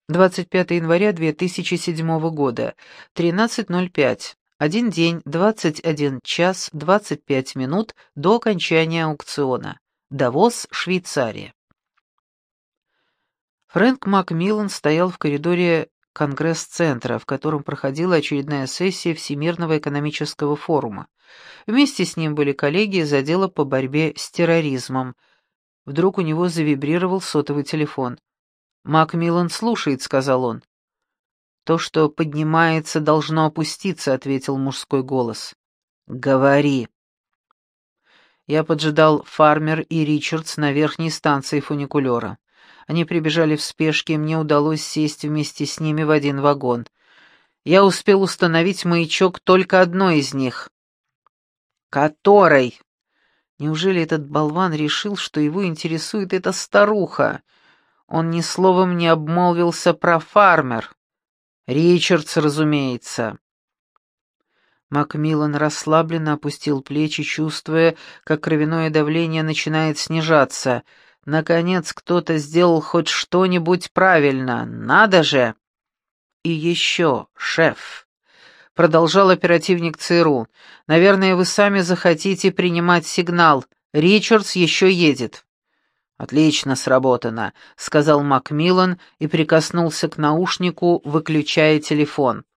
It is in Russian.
25 января 2007 года, 13:05. Один день, 21 час, 25 минут до окончания аукциона. Давос, Швейцария. Фрэнк Макмиллан стоял в коридоре Конгресс-центра, в котором проходила очередная сессия Всемирного экономического форума. Вместе с ним были коллеги из отдела по борьбе с терроризмом. Вдруг у него завибрировал сотовый телефон. «Макмиллан слушает», — сказал он. «То, что поднимается, должно опуститься», — ответил мужской голос. «Говори». Я поджидал Фармер и Ричардс на верхней станции фуникулера. Они прибежали в спешке, и мне удалось сесть вместе с ними в один вагон. Я успел установить маячок только одной из них. «Которой?» Неужели этот болван решил, что его интересует эта старуха? Он ни словом не обмолвился про Фармер. Ричардс, разумеется. Макмиллан расслабленно опустил плечи, чувствуя, как кровяное давление начинает снижаться. Наконец, кто-то сделал хоть что-нибудь правильно. Надо же! И еще, шеф, продолжал оперативник ЦРУ, наверное, вы сами захотите принимать сигнал. Ричардс еще едет. «Отлично сработано», — сказал Макмиллан и прикоснулся к наушнику, выключая телефон.